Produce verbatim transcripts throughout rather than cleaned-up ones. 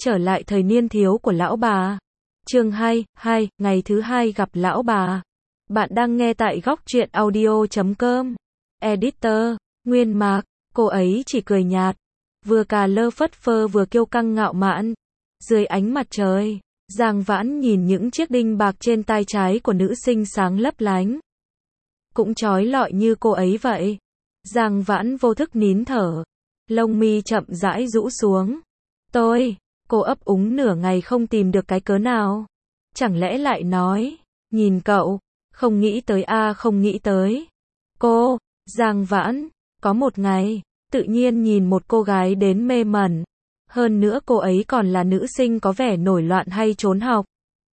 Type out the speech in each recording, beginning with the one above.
Trở lại thời niên thiếu của lão bà. Chương hai, hai, ngày thứ hai gặp lão bà. Bạn đang nghe tại góc truyện audio chấm com. Editor, Nguyên Mạc, cô ấy chỉ cười nhạt. Vừa cà lơ phất phơ vừa kiêu căng ngạo mạn. Dưới ánh mặt trời, Giang Vãn nhìn những chiếc đinh bạc trên tai trái của nữ sinh sáng lấp lánh. Cũng trói lọi như cô ấy vậy. Giang Vãn vô thức nín thở. Lông mi chậm rãi rũ xuống. Tôi, cô ấp úng nửa ngày không tìm được cái cớ nào. Chẳng lẽ lại nói, nhìn cậu, không nghĩ tới a à, không nghĩ tới. Cô, Giang Vãn, có một ngày, tự nhiên nhìn một cô gái đến mê mẩn. Hơn nữa cô ấy còn là nữ sinh có vẻ nổi loạn hay trốn học.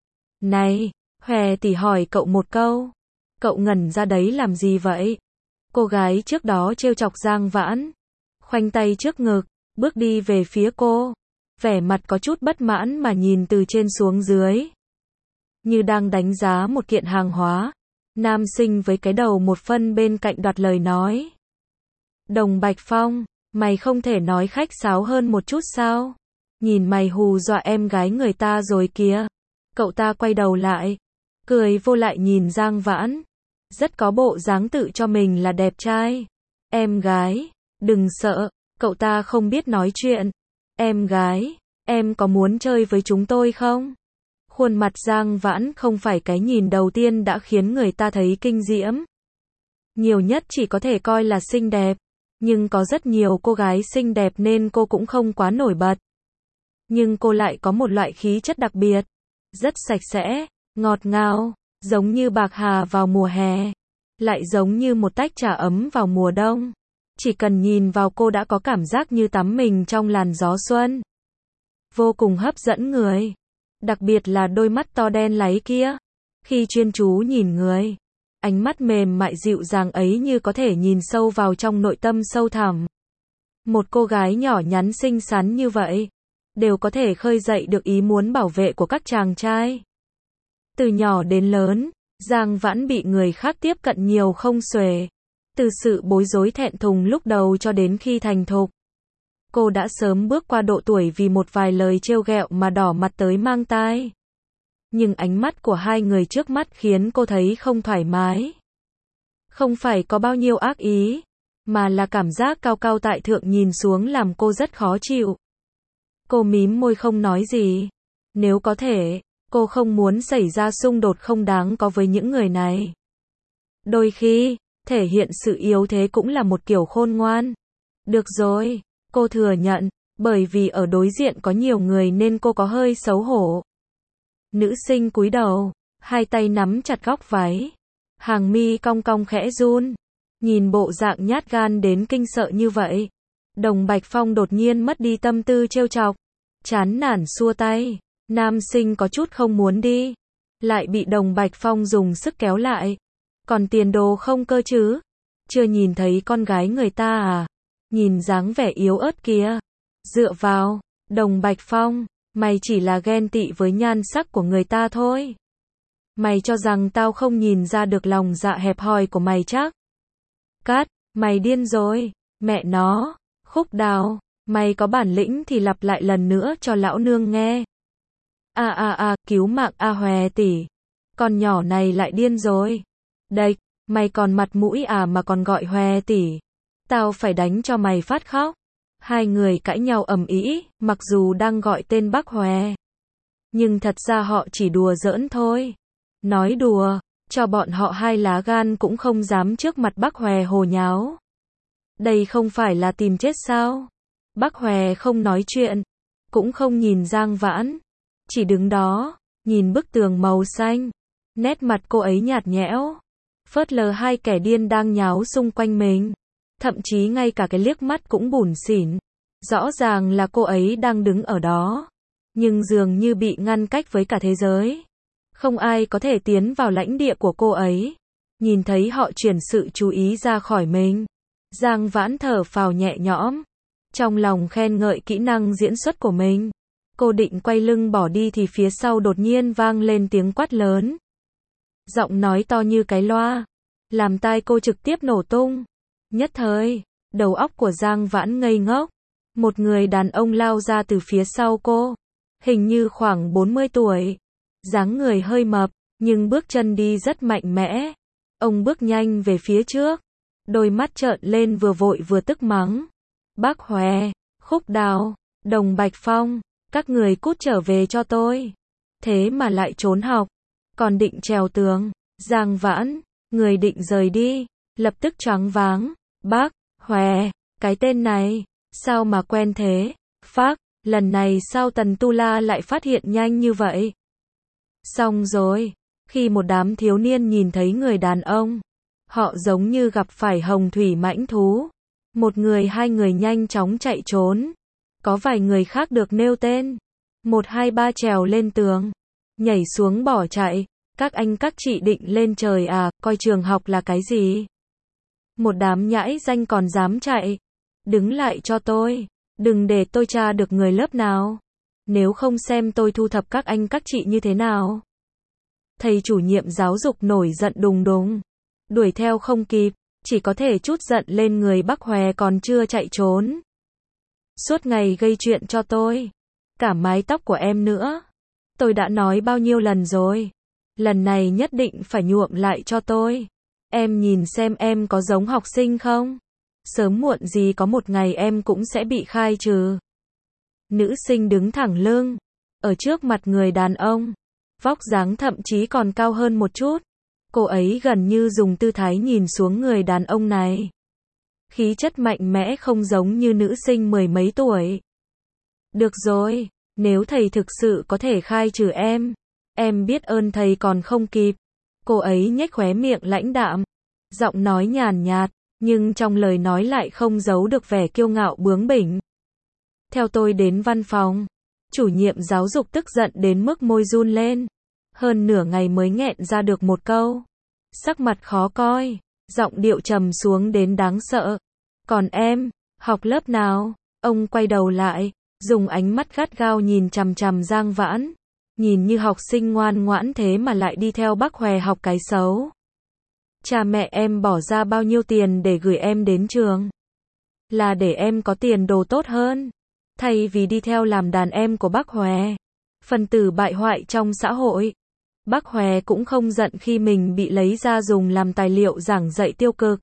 Này, Hòe tỷ hỏi cậu một câu. Cậu ngẩn ra đấy làm gì vậy? Cô gái trước đó trêu chọc Giang Vãn. Khoanh tay trước ngực, bước đi về phía cô. Vẻ mặt có chút bất mãn mà nhìn từ trên xuống dưới. Như đang đánh giá một kiện hàng hóa. Nam sinh với cái đầu một phân bên cạnh đoạt lời nói. Đồng Bạch Phong, mày không thể nói khách sáo hơn một chút sao? Nhìn mày hù dọa em gái người ta rồi kìa. Cậu ta quay đầu lại, cười vô lại nhìn Giang Vãn. Rất có bộ dáng tự cho mình là đẹp trai. Em gái, đừng sợ, cậu ta không biết nói chuyện. Em gái, em có muốn chơi với chúng tôi không? Khuôn mặt Giang Vãn không phải cái nhìn đầu tiên đã khiến người ta thấy kinh diễm. Nhiều nhất chỉ có thể coi là xinh đẹp. Nhưng có rất nhiều cô gái xinh đẹp nên cô cũng không quá nổi bật. Nhưng cô lại có một loại khí chất đặc biệt. Rất sạch sẽ, ngọt ngào, giống như bạc hà vào mùa hè. Lại giống như một tách trà ấm vào mùa đông. Chỉ cần nhìn vào cô đã có cảm giác như tắm mình trong làn gió xuân. Vô cùng hấp dẫn người. Đặc biệt là đôi mắt to đen láy kia. Khi chuyên chú nhìn người, ánh mắt mềm mại dịu dàng ấy như có thể nhìn sâu vào trong nội tâm sâu thẳm. Một cô gái nhỏ nhắn xinh xắn như vậy, đều có thể khơi dậy được ý muốn bảo vệ của các chàng trai. Từ nhỏ đến lớn, Giang Vãn bị người khác tiếp cận nhiều không xuể. Từ sự bối rối thẹn thùng lúc đầu cho đến khi thành thục. Cô đã sớm bước qua độ tuổi vì một vài lời trêu ghẹo mà đỏ mặt tới mang tai. Nhưng ánh mắt của hai người trước mắt khiến cô thấy không thoải mái. Không phải có bao nhiêu ác ý, mà là cảm giác cao cao tại thượng nhìn xuống làm cô rất khó chịu. Cô mím môi không nói gì. Nếu có thể, cô không muốn xảy ra xung đột không đáng có với những người này. Đôi khi, thể hiện sự yếu thế cũng là một kiểu khôn ngoan. Được rồi, cô thừa nhận, bởi vì ở đối diện có nhiều người nên cô có hơi xấu hổ. Nữ sinh cúi đầu, hai tay nắm chặt góc váy. Hàng mi cong cong khẽ run. Nhìn bộ dạng nhát gan đến kinh sợ như vậy. Đồng Bạch Phong đột nhiên mất đi tâm tư trêu chọc. Chán nản xua tay. Nam sinh có chút không muốn đi. Lại bị Đồng Bạch Phong dùng sức kéo lại. Còn tiền đồ không cơ chứ? Chưa nhìn thấy con gái người ta à? Nhìn dáng vẻ yếu ớt kia. Dựa vào, Đồng Bạch Phong, mày chỉ là ghen tị với nhan sắc của người ta thôi. Mày cho rằng tao không nhìn ra được lòng dạ hẹp hòi của mày chắc? Cát, mày điên rồi, mẹ nó, Khúc Đào, mày có bản lĩnh thì lặp lại lần nữa cho lão nương nghe. A a a, cứu mạng a Hòe tỷ. Con nhỏ này lại điên rồi. Đệch, mày còn mặt mũi à mà còn gọi Hòe tỷ. Tao phải đánh cho mày phát khóc. Hai người cãi nhau ầm ĩ, mặc dù đang gọi tên Bắc Hòe. Nhưng thật ra họ chỉ đùa giỡn thôi. Nói đùa, cho bọn họ hai lá gan cũng không dám trước mặt Bắc Hòe hồ nháo. Đây không phải là tìm chết sao? Bắc Hòe không nói chuyện, cũng không nhìn Giang Vãn. Chỉ đứng đó, nhìn bức tường màu xanh. Nét mặt cô ấy nhạt nhẽo. Phớt lờ hai kẻ điên đang nháo xung quanh mình. Thậm chí ngay cả cái liếc mắt cũng bủn xỉn. Rõ ràng là cô ấy đang đứng ở đó. Nhưng dường như bị ngăn cách với cả thế giới. Không ai có thể tiến vào lãnh địa của cô ấy. Nhìn thấy họ chuyển sự chú ý ra khỏi mình. Giang Vãn thở phào nhẹ nhõm. Trong lòng khen ngợi kỹ năng diễn xuất của mình. Cô định quay lưng bỏ đi thì phía sau đột nhiên vang lên tiếng quát lớn. Giọng nói to như cái loa. Làm tai cô trực tiếp nổ tung. Nhất thời, đầu óc của Giang Vãn ngây ngốc. Một người đàn ông lao ra từ phía sau cô. hình như khoảng bốn mươi tuổi. Dáng người hơi mập, nhưng bước chân đi rất mạnh mẽ. Ông bước nhanh về phía trước, đôi mắt trợn lên vừa vội vừa tức mắng. Bác Hòe, Khúc Đào, Đồng Bạch Phong, các người cút trở về cho tôi. Thế mà lại trốn học, còn định trèo tường. Giang Vãn, người định rời đi, lập tức choáng váng. Bác Hòe, cái tên này, sao mà quen thế? Phác, lần này sao Tần Tu La lại phát hiện nhanh như vậy? Xong rồi, khi một đám thiếu niên nhìn thấy người đàn ông, họ giống như gặp phải hồng thủy mãnh thú. Một người hai người nhanh chóng chạy trốn. Có vài người khác được nêu tên. Một hai ba trèo lên tường, nhảy xuống bỏ chạy. Các anh các chị định lên trời à, coi trường học là cái gì? Một đám nhãi danh còn dám chạy. Đứng lại cho tôi, đừng để tôi tra được người lớp nào. Nếu không xem tôi thu thập các anh các chị như thế nào. Thầy chủ nhiệm giáo dục nổi giận đùng đùng. Đuổi theo không kịp, chỉ có thể trút giận lên người Bác Hòe còn chưa chạy trốn. Suốt ngày gây chuyện cho tôi. Cả mái tóc của em nữa. Tôi đã nói bao nhiêu lần rồi. Lần này nhất định phải nhuộm lại cho tôi. Em nhìn xem em có giống học sinh không? Sớm muộn gì có một ngày em cũng sẽ bị khai trừ. Nữ sinh đứng thẳng lưng, ở trước mặt người đàn ông. Vóc dáng thậm chí còn cao hơn một chút. Cô ấy gần như dùng tư thái nhìn xuống người đàn ông này. Khí chất mạnh mẽ không giống như nữ sinh mười mấy tuổi. Được rồi, nếu thầy thực sự có thể khai trừ em, em biết ơn thầy còn không kịp. Cô ấy nhếch khóe miệng lãnh đạm, giọng nói nhàn nhạt, nhưng trong lời nói lại không giấu được vẻ kiêu ngạo bướng bỉnh. Theo tôi đến văn phòng, chủ nhiệm giáo dục tức giận đến mức môi run lên. Hơn nửa ngày mới nghẹn ra được một câu. Sắc mặt khó coi, giọng điệu trầm xuống đến đáng sợ. Còn em, học lớp nào? Ông quay đầu lại, dùng ánh mắt gắt gao nhìn chằm chằm Giang Vãn. Nhìn như học sinh ngoan ngoãn thế mà lại đi theo Bác Hòe học cái xấu. Cha mẹ em bỏ ra bao nhiêu tiền để gửi em đến trường? Là để em có tiền đồ tốt hơn. Thay vì đi theo làm đàn em của Bác Hòe. Phần tử bại hoại trong xã hội. Bác Hòe cũng không giận khi mình bị lấy ra dùng làm tài liệu giảng dạy tiêu cực.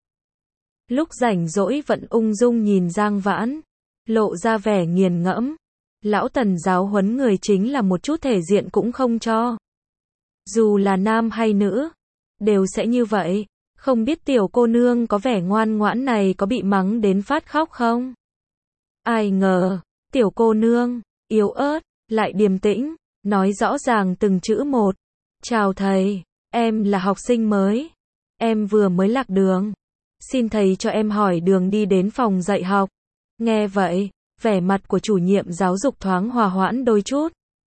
Lúc rảnh rỗi vẫn ung dung nhìn Giang Vãn, lộ ra vẻ nghiền ngẫm. Lão Tần giáo huấn người chính là một chút thể diện cũng không cho. Dù là nam hay nữ, đều sẽ như vậy. Không biết tiểu cô nương có vẻ ngoan ngoãn này có bị mắng đến phát khóc không? Ai ngờ, tiểu cô nương, yếu ớt, lại điềm tĩnh, nói rõ ràng từng chữ một. Chào thầy, em là học sinh mới. Em vừa mới lạc đường. Xin thầy cho em hỏi đường đi đến phòng dạy học. Nghe vậy, vẻ mặt của chủ nhiệm giáo dục thoáng hòa hoãn đôi chút.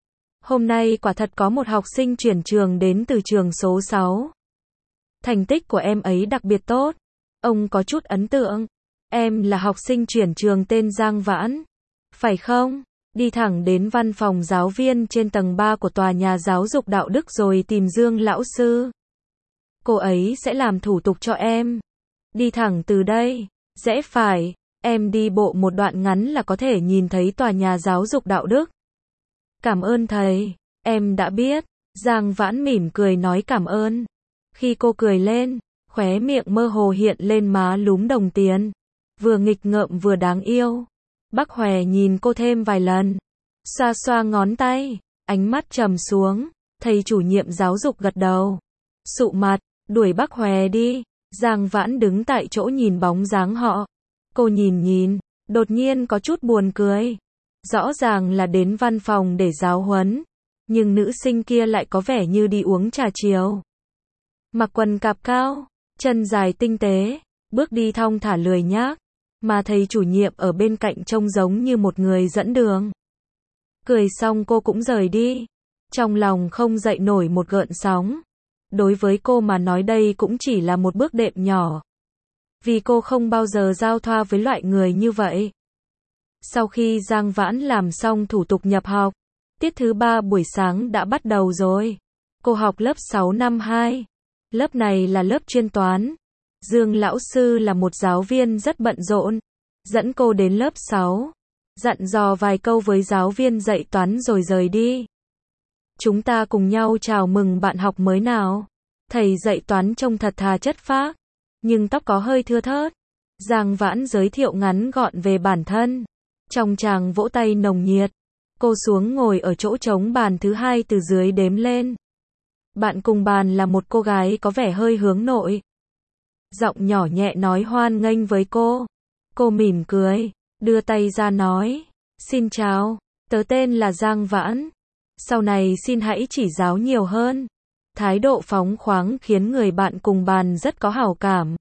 Hôm nay quả thật có một học sinh chuyển trường đến từ trường số sáu. Thành tích của em ấy đặc biệt tốt. Ông có chút ấn tượng. Em là học sinh chuyển trường tên Giang Vãn. Phải không? Đi thẳng đến văn phòng giáo viên trên tầng ba của tòa nhà giáo dục đạo đức rồi tìm Dương lão sư. Cô ấy sẽ làm thủ tục cho em. Đi thẳng từ đây, rẽ phải, em đi bộ một đoạn ngắn là có thể nhìn thấy tòa nhà giáo dục đạo đức. Cảm ơn thầy, em đã biết. Giang Vãn mỉm cười nói cảm ơn. Khi cô cười lên, khóe miệng mơ hồ hiện lên má lúm đồng tiền. Vừa nghịch ngợm vừa đáng yêu. Bác Hòe nhìn cô thêm vài lần. Xoa xoa ngón tay, ánh mắt trầm xuống. Thầy chủ nhiệm giáo dục gật đầu. Sụ mặt, đuổi Bác Hòe đi. Giang Vãn đứng tại chỗ nhìn bóng dáng họ. Cô nhìn nhìn, đột nhiên có chút buồn cười. Rõ ràng là đến văn phòng để giáo huấn. Nhưng nữ sinh kia lại có vẻ như đi uống trà chiều. Mặc quần cạp cao, chân dài tinh tế, bước đi thong thả lười nhác. Mà thầy chủ nhiệm ở bên cạnh trông giống như một người dẫn đường. Cười xong cô cũng rời đi. Trong lòng không dậy nổi một gợn sóng. Đối với cô mà nói đây cũng chỉ là một bước đệm nhỏ. Vì cô không bao giờ giao thoa với loại người như vậy. Sau khi Giang Vãn làm xong thủ tục nhập học, tiết thứ ba buổi sáng đã bắt đầu rồi. Cô học lớp sáu năm hai. Lớp này là lớp chuyên toán. Dương lão sư là một giáo viên rất bận rộn, dẫn cô đến lớp sáu. dặn dò vài câu với giáo viên dạy toán rồi rời đi. Chúng ta cùng nhau chào mừng bạn học mới nào. Thầy dạy toán trông thật thà chất phác, nhưng tóc có hơi thưa thớt. Giang Vãn giới thiệu ngắn gọn về bản thân. Trong tràng vỗ tay nồng nhiệt, cô xuống ngồi ở chỗ trống bàn thứ hai từ dưới đếm lên. Bạn cùng bàn là một cô gái có vẻ hơi hướng nội. Giọng nhỏ nhẹ nói hoan nghênh với cô. Cô mỉm cười, đưa tay ra nói, xin chào, tớ tên là Giang Vãn. Sau này xin hãy chỉ giáo nhiều hơn. Thái độ phóng khoáng khiến người bạn cùng bàn rất có hảo cảm.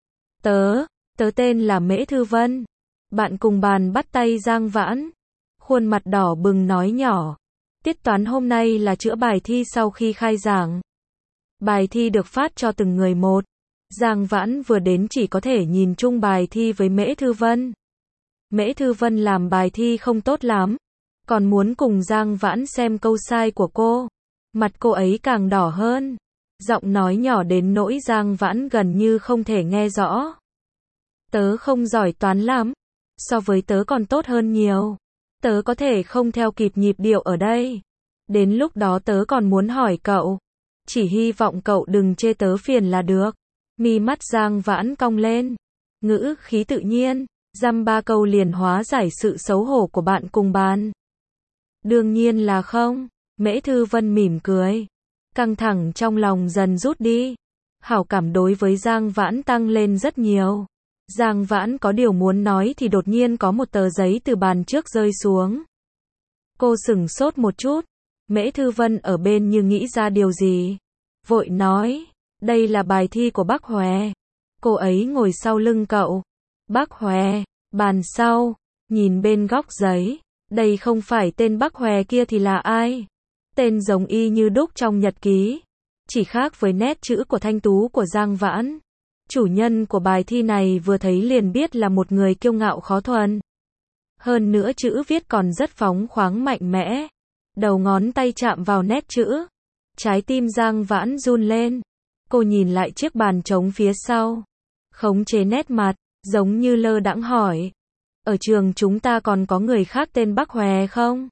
Tớ, tớ tên là Mễ Thư Vân. Bạn cùng bàn bắt tay Giang Vãn. Khuôn mặt đỏ bừng nói nhỏ. Tiết toán hôm nay là chữa bài thi sau khi khai giảng. Bài thi được phát cho từng người một. Giang Vãn vừa đến chỉ có thể nhìn chung bài thi với Mễ Thư Vân. Mễ Thư Vân làm bài thi không tốt lắm, còn muốn cùng Giang Vãn xem câu sai của cô. Mặt cô ấy càng đỏ hơn. Giọng nói nhỏ đến nỗi Giang Vãn gần như không thể nghe rõ. Tớ không giỏi toán lắm. So với tớ còn tốt hơn nhiều. Tớ có thể không theo kịp nhịp điệu ở đây. Đến lúc đó tớ còn muốn hỏi cậu. Chỉ hy vọng cậu đừng chê tớ phiền là được. Mi mắt Giang Vãn cong lên. Ngữ khí tự nhiên. Dăm ba câu liền hóa giải sự xấu hổ của bạn cùng bàn. Đương nhiên là không. Mễ Thư Vân mỉm cười. Căng thẳng trong lòng dần rút đi. Hảo cảm đối với Giang Vãn tăng lên rất nhiều. Giang Vãn có điều muốn nói thì đột nhiên có một tờ giấy từ bàn trước rơi xuống. Cô sửng sốt một chút. Mễ Thư Vân ở bên như nghĩ ra điều gì. Vội nói, đây là bài thi của bác Hòe. Cô ấy ngồi sau lưng cậu. Bác Hòe, bàn sau, nhìn bên góc giấy. Đây không phải tên bác Hòe kia thì là ai? Tên giống y như đúc trong nhật ký. Chỉ khác với nét chữ của thanh tú của Giang Vãn. Chủ nhân của bài thi này vừa thấy liền biết là một người kiêu ngạo khó thuần. Hơn nữa chữ viết còn rất phóng khoáng mạnh mẽ. Đầu ngón tay chạm vào nét chữ. Trái tim Giang Vãn run lên. Cô nhìn lại chiếc bàn trống phía sau. Khống chế nét mặt, giống như lơ đãng hỏi. Ở trường chúng ta còn có người khác tên Bác Hòe không?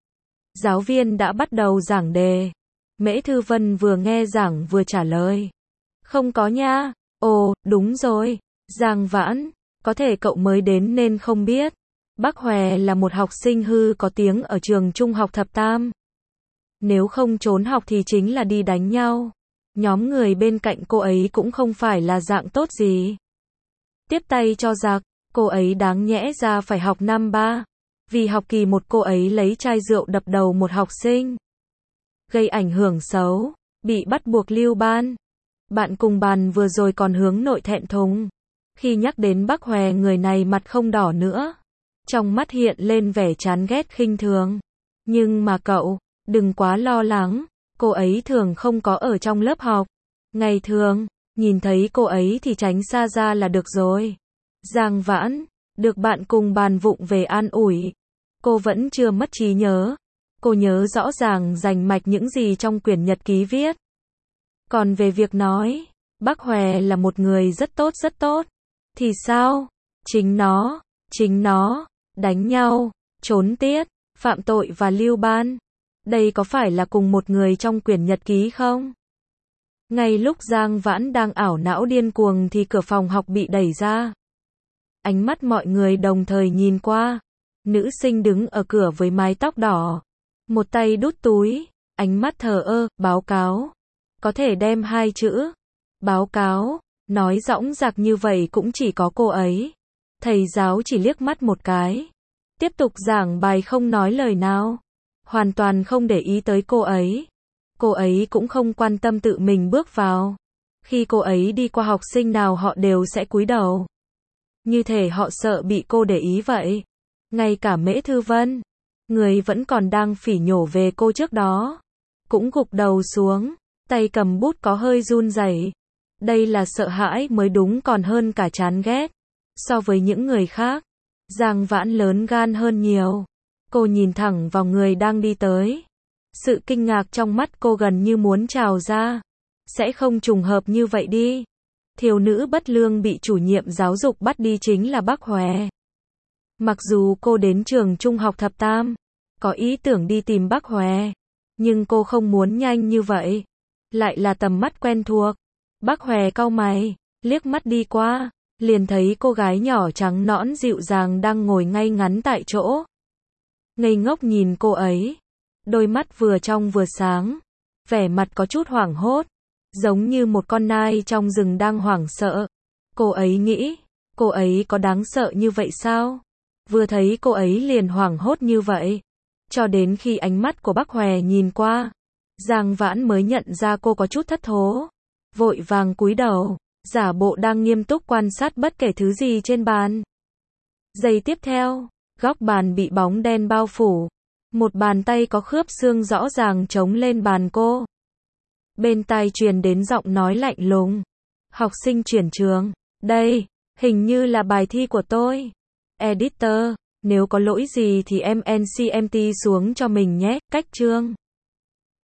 Giáo viên đã bắt đầu giảng đề. Mễ Thư Vân vừa nghe giảng vừa trả lời. Không có nha. Ồ, đúng rồi. Giang Vãn, có thể cậu mới đến nên không biết. Bác Hòe là một học sinh hư có tiếng ở trường trung học thập tam. Nếu không trốn học thì chính là đi đánh nhau. Nhóm người bên cạnh cô ấy cũng không phải là dạng tốt gì. Tiếp tay cho giặc, cô ấy đáng nhẽ ra phải học năm ba. Vì học kỳ một cô ấy lấy chai rượu đập đầu một học sinh. Gây ảnh hưởng xấu, bị bắt buộc lưu ban. Bạn cùng bàn vừa rồi còn hướng nội thẹn thùng. Khi nhắc đến Bác Hòe người này mặt không đỏ nữa. Trong mắt hiện lên vẻ chán ghét khinh thường. Nhưng mà cậu, đừng quá lo lắng. Cô ấy thường không có ở trong lớp học. Ngày thường, nhìn thấy cô ấy thì tránh xa ra là được rồi. Giang Vãn, được bạn cùng bàn vụng về an ủi. Cô vẫn chưa mất trí nhớ. Cô nhớ rõ ràng rành mạch những gì trong quyển nhật ký viết. Còn về việc nói, Bác Hòe là một người rất tốt rất tốt. Thì sao? Chính nó, chính nó, đánh nhau, trốn tiết, phạm tội và lưu ban. Đây có phải là cùng một người trong quyển nhật ký không? Ngay lúc Giang Vãn đang ảo não điên cuồng thì cửa phòng học bị đẩy ra. Ánh mắt mọi người đồng thời nhìn qua. Nữ sinh đứng ở cửa với mái tóc đỏ. Một tay đút túi, ánh mắt thờ ơ, báo cáo. Có thể đem hai chữ. Báo cáo, nói dõng dạc như vậy cũng chỉ có cô ấy. Thầy giáo chỉ liếc mắt một cái. Tiếp tục giảng bài không nói lời nào. Hoàn toàn không để ý tới cô ấy. Cô ấy cũng không quan tâm tự mình bước vào. Khi cô ấy đi qua học sinh nào họ đều sẽ cúi đầu. Như thể họ sợ bị cô để ý vậy. Ngay cả Mễ Thư Vân, người vẫn còn đang phỉ nhổ về cô trước đó, cũng gục đầu xuống, tay cầm bút có hơi run rẩy. Đây là sợ hãi mới đúng còn hơn cả chán ghét. So với những người khác, Giang Vãn lớn gan hơn nhiều. Cô nhìn thẳng vào người đang đi tới. Sự kinh ngạc trong mắt cô gần như muốn trào ra. Sẽ không trùng hợp như vậy đi. Thiếu nữ bất lương bị chủ nhiệm giáo dục bắt đi chính là Bác Hòe. Mặc dù cô đến trường trung học thập tam, có ý tưởng đi tìm bác Hòe, nhưng cô không muốn nhanh như vậy. Lại là tầm mắt quen thuộc. Bác Hòe cau mày, liếc mắt đi qua, liền thấy cô gái nhỏ trắng nõn dịu dàng đang ngồi ngay ngắn tại chỗ. Ngây ngốc nhìn cô ấy, đôi mắt vừa trong vừa sáng, vẻ mặt có chút hoảng hốt, giống như một con nai trong rừng đang hoảng sợ. Cô ấy nghĩ, cô ấy có đáng sợ như vậy sao? Vừa thấy cô ấy liền hoảng hốt như vậy. Cho đến khi ánh mắt của bác Hòe nhìn qua, Giang Vãn mới nhận ra cô có chút thất thố. Vội vàng cúi đầu, giả bộ đang nghiêm túc quan sát bất kể thứ gì trên bàn. Giây tiếp theo, góc bàn bị bóng đen bao phủ. Một bàn tay có khớp xương rõ ràng chống lên bàn cô. Bên tai truyền đến giọng nói lạnh lùng. Học sinh chuyển trường, đây, hình như là bài thi của tôi. Editor, nếu có lỗi gì thì em en xê em tê xuống cho mình nhé, cách chương.